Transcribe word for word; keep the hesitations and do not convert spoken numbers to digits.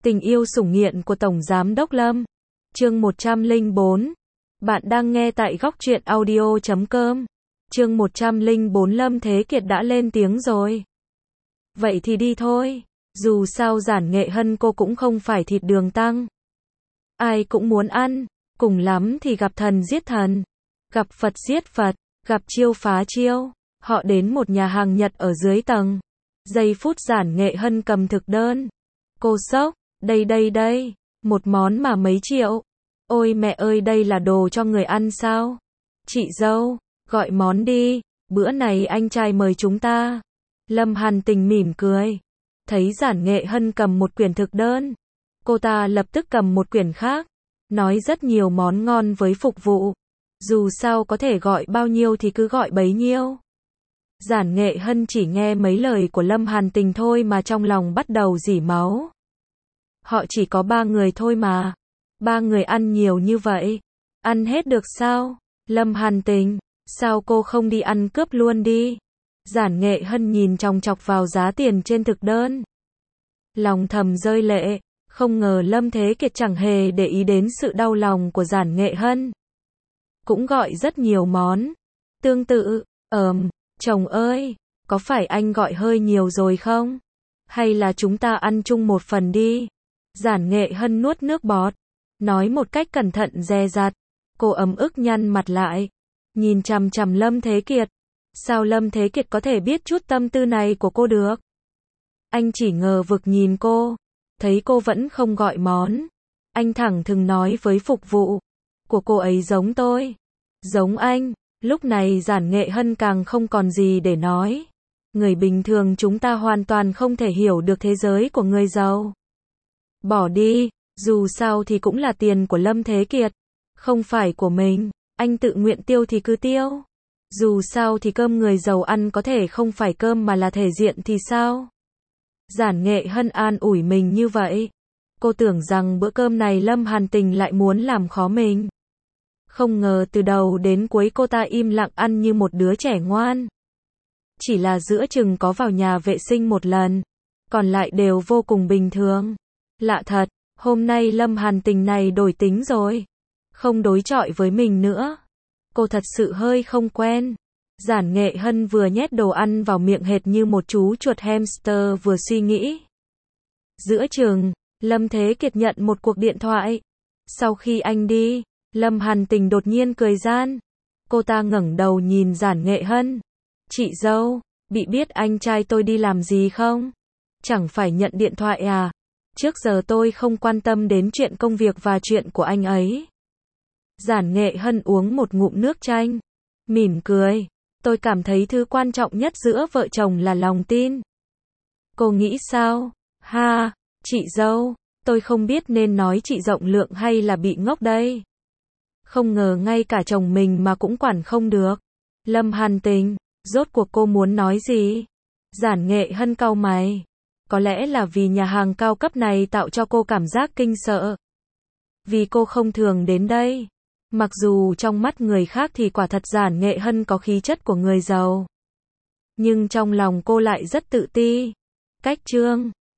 Tình yêu sủng nghiện của Tổng Giám đốc Lâm. Chương một trăm lẻ bốn. Bạn đang nghe tại góc truyện audio chấm com. Chương một trăm lẻ bốn. Lâm Thế Kiệt đã lên tiếng rồi. Vậy thì đi thôi. Dù sao Giản Nghệ Hân cô cũng không phải thịt đường tăng. Ai cũng muốn ăn. Cùng lắm thì gặp thần giết thần. Gặp Phật giết Phật. Gặp chiêu phá chiêu. Họ đến một nhà hàng Nhật ở dưới tầng. Giây phút Giản Nghệ Hân cầm thực đơn. Cô sốc. Đây đây đây. Một món mà mấy triệu. Ôi mẹ ơi, đây là đồ cho người ăn sao? Chị dâu, gọi món đi. Bữa này anh trai mời chúng ta. Lâm Hàn Tình mỉm cười. Thấy Giản Nghệ Hân cầm một quyển thực đơn. Cô ta lập tức cầm một quyển khác. Nói rất nhiều món ngon với phục vụ. Dù sao có thể gọi bao nhiêu thì cứ gọi bấy nhiêu. Giản Nghệ Hân chỉ nghe mấy lời của Lâm Hàn Tình thôi mà trong lòng bắt đầu rỉ máu. Họ chỉ có ba người thôi mà. Ba người ăn nhiều như vậy. Ăn hết được sao? Lâm Hàn Tình, sao cô không đi ăn cướp luôn đi? Giản Nghệ Hân nhìn chòng chọc vào giá tiền trên thực đơn. Lòng thầm rơi lệ. Không ngờ Lâm Thế Kiệt chẳng hề để ý đến sự đau lòng của Giản Nghệ Hân. Cũng gọi rất nhiều món. Tương tự, ờm, chồng ơi, có phải anh gọi hơi nhiều rồi không? Hay là chúng ta ăn chung một phần đi? Giản Nghệ Hân nuốt nước bọt. Nói một cách cẩn thận dè dặt. Cô ấm ức nhăn mặt lại. Nhìn chằm chằm Lâm Thế Kiệt. Sao Lâm Thế Kiệt có thể biết chút tâm tư này của cô được? Anh chỉ ngờ vực nhìn cô. Thấy cô vẫn không gọi món. Anh thẳng thừng nói với phục vụ. Của cô ấy giống tôi. Giống anh. Lúc này Giản Nghệ Hân càng không còn gì để nói. Người bình thường chúng ta hoàn toàn không thể hiểu được thế giới của người giàu. Bỏ đi, dù sao thì cũng là tiền của Lâm Thế Kiệt. Không phải của mình, anh tự nguyện tiêu thì cứ tiêu. Dù sao thì cơm người giàu ăn có thể không phải cơm mà là thể diện thì sao? Giản Nghệ Hân an ủi mình như vậy. Cô tưởng rằng bữa cơm này Lâm Hàn Tình lại muốn làm khó mình. Không ngờ từ đầu đến cuối cô ta im lặng ăn như một đứa trẻ ngoan. Chỉ là giữa chừng có vào nhà vệ sinh một lần. Còn lại đều vô cùng bình thường. Lạ thật, hôm nay Lâm Hàn Tình này đổi tính rồi. Không đối chọi với mình nữa. Cô thật sự hơi không quen. Giản Nghệ Hân vừa nhét đồ ăn vào miệng hệt như một chú chuột hamster vừa suy nghĩ. Giữa chừng, Lâm Thế Kiệt nhận một cuộc điện thoại. Sau khi anh đi, Lâm Hàn Tình đột nhiên cười gian. Cô ta ngẩng đầu nhìn Giản Nghệ Hân. Chị dâu, bị biết anh trai tôi đi làm gì không? Chẳng phải nhận điện thoại à? Trước giờ tôi không quan tâm đến chuyện công việc và chuyện của anh ấy. Giản Nghệ Hân uống một ngụm nước chanh. Mỉm cười. Tôi cảm thấy thứ quan trọng nhất giữa vợ chồng là lòng tin. Cô nghĩ sao? Ha, chị dâu, tôi không biết nên nói chị rộng lượng hay là bị ngốc đây. Không ngờ ngay cả chồng mình mà cũng quản không được. Lâm Hàn Tình, rốt cuộc cô muốn nói gì? Giản Nghệ Hân cau mày. Có lẽ là vì nhà hàng cao cấp này tạo cho cô cảm giác kinh sợ. Vì cô không thường đến đây. Mặc dù trong mắt người khác thì quả thật Giản Nghệ Hân có khí chất của người giàu. Nhưng trong lòng cô lại rất tự ti. Cách trương,